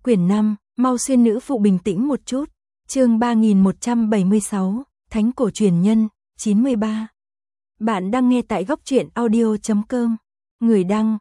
Quyển 5, mau xuyên nữ phụ bình tĩnh một chút. Chương 3176, Thánh cổ truyền nhân, 93. Bạn đang nghe tại góc truyện audio.com. Người đăng,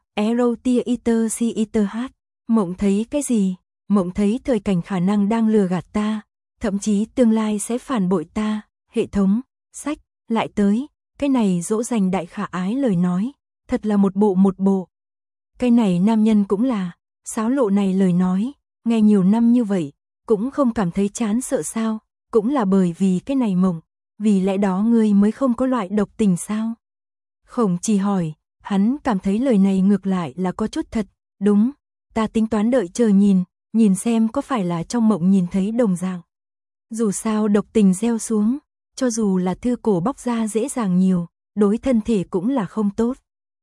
Erotiater. Mộng thấy cái gì? Mộng thấy thời cảnh khả năng đang lừa gạt ta, thậm chí tương lai sẽ phản bội ta. Hệ thống, sách, lại tới. Cái này dỗ dành đại khả ái lời nói, thật là một bộ. Cái này nam nhân cũng là, sáo lộ này lời nói, nghe nhiều năm như vậy, cũng không cảm thấy chán sợ sao, cũng là bởi vì cái này mộng, vì lẽ đó ngươi mới không có loại độc tình sao? Khổng Trì hỏi, hắn cảm thấy lời này ngược lại là có chút thật, đúng, ta tính toán đợi chờ nhìn xem có phải là trong mộng nhìn thấy đồng dạng. Dù sao độc tình gieo xuống, cho dù là thư cổ bóc ra dễ dàng nhiều, đối thân thể cũng là không tốt.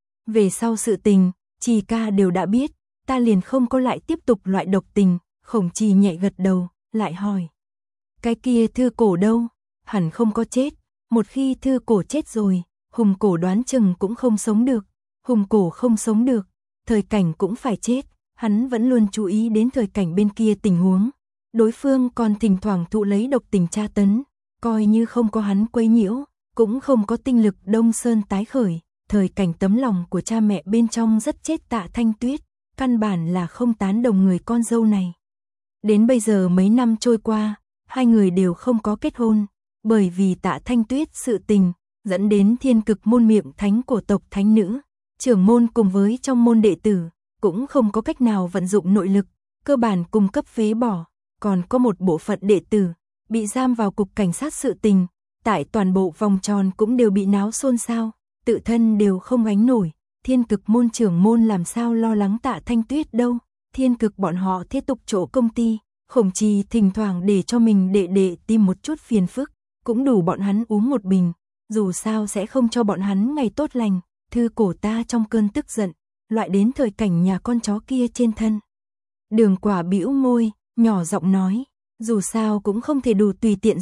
Về sau sự tình, Trì ca đều đã biết, ta liền không có lại tiếp tục loại độc tình. Khổng Trì nhẹ gật đầu, lại hỏi. Cái kia thư cổ đâu? Hẳn không có chết, một khi thư cổ chết rồi, hùng cổ đoán chừng cũng không sống được. Hùng cổ không sống được, thời cảnh cũng phải chết, hắn vẫn luôn chú ý đến thời cảnh bên kia tình huống. Đối phương còn thỉnh thoảng thụ lấy độc tình tra tấn, coi như không có hắn quấy nhiễu, cũng không có tinh lực Đông Sơn tái khởi. Thời cảnh tấm lòng của cha mẹ bên trong rất chết Tạ Thanh Tuyết, căn bản là không tán đồng người con dâu này. Đến bây giờ mấy năm trôi qua, hai người đều không có kết hôn, bởi vì Tạ Thanh Tuyết sự tình, dẫn đến Thiên Cực môn miệng thánh cổ tộc thánh nữ, trưởng môn cùng với trong môn đệ tử, cũng không có cách nào vận dụng nội lực, cơ bản cung cấp phế bỏ, còn có một bộ phận đệ tử, bị giam vào cục cảnh sát sự tình, tại toàn bộ vòng tròn cũng đều bị náo xôn xao, tự thân đều không gánh nổi, Thiên Cực môn trưởng môn làm sao lo lắng Tạ Thanh Tuyết đâu. Thiên Cực bọn họ tiếp tục chỗ công ty, Khổng Trì thỉnh thoảng để cho mình đệ tìm một chút phiền phức, cũng đủ bọn hắn uống một bình, dù sao sẽ không cho bọn hắn ngày tốt lành. Thư cổ ta trong cơn tức giận, loại đến thời cảnh nhà con chó kia trên thân. Đường Quả bĩu môi, nhỏ giọng nói, dù sao cũng không thể đủ tùy tiện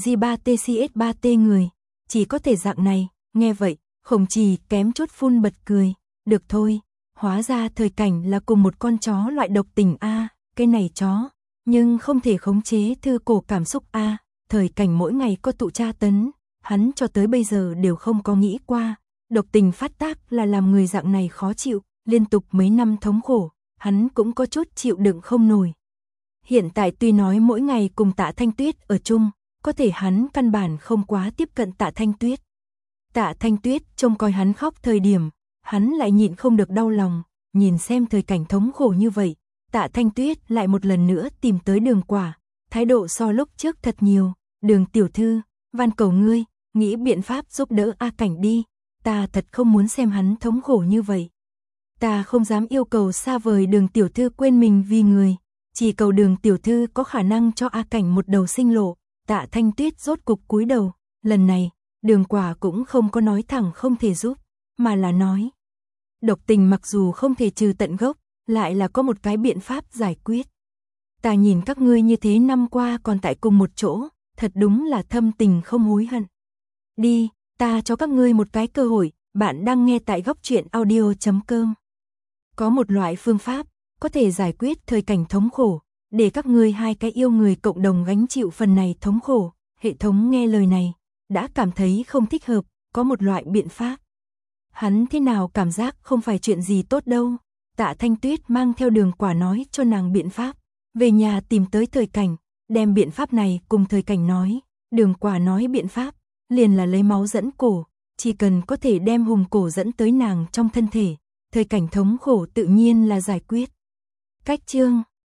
J3TCS3T người, chỉ có thể dạng này. Nghe vậy, Khổng Trì kém chút phun bật cười, được thôi. Hóa ra thời cảnh là cùng một con chó loại độc tình a, cái này chó, nhưng không thể khống chế thư cổ cảm xúc a, thời cảnh mỗi ngày có tụ tra tấn, hắn cho tới bây giờ đều không có nghĩ qua, độc tình phát tác là làm người dạng này khó chịu, liên tục mấy năm thống khổ, hắn cũng có chút chịu đựng không nổi. Hiện tại tuy nói mỗi ngày cùng Tạ Thanh Tuyết ở chung, có thể hắn căn bản không quá tiếp cận Tạ Thanh Tuyết. Tạ Thanh Tuyết trông coi hắn khóc thời điểm, hắn lại nhịn không được đau lòng, nhìn xem thời cảnh thống khổ như vậy, Tạ Thanh Tuyết lại một lần nữa tìm tới Đường Quả, thái độ so lúc trước thật nhiều. Đường tiểu thư, van cầu ngươi, nghĩ biện pháp giúp đỡ A Cảnh đi, ta thật không muốn xem hắn thống khổ như vậy. Ta không dám yêu cầu xa vời Đường tiểu thư quên mình vì người, chỉ cầu Đường tiểu thư có khả năng cho A Cảnh một đầu sinh lộ. Tạ Thanh Tuyết rốt cục cúi đầu, lần này, Đường Quả cũng không có nói thẳng không thể giúp, mà là nói. Độc tình mặc dù không thể trừ tận gốc, lại là có một cái biện pháp giải quyết. Ta nhìn các ngươi như thế năm qua còn tại cùng một chỗ, thật đúng là thâm tình không hối hận. Đi, ta cho các ngươi một cái cơ hội, bạn đang nghe tại góc truyện audio.com. Có một loại phương pháp, có thể giải quyết thời cảnh thống khổ, để các ngươi hai cái yêu người cộng đồng gánh chịu phần này thống khổ. Hệ thống nghe lời này, đã cảm thấy không thích hợp, có một loại biện pháp. Hắn thế nào cảm giác không phải chuyện gì tốt đâu. Tạ Thanh Tuyết mang theo Đường Quả nói cho nàng biện pháp, về nhà tìm tới thời cảnh, đem biện pháp này cùng thời cảnh nói. Đường Quả nói biện pháp, liền là lấy máu dẫn cổ, chỉ cần có thể đem hùng cổ dẫn tới nàng trong thân thể, thời cảnh thống khổ tự nhiên là giải quyết. Cách chương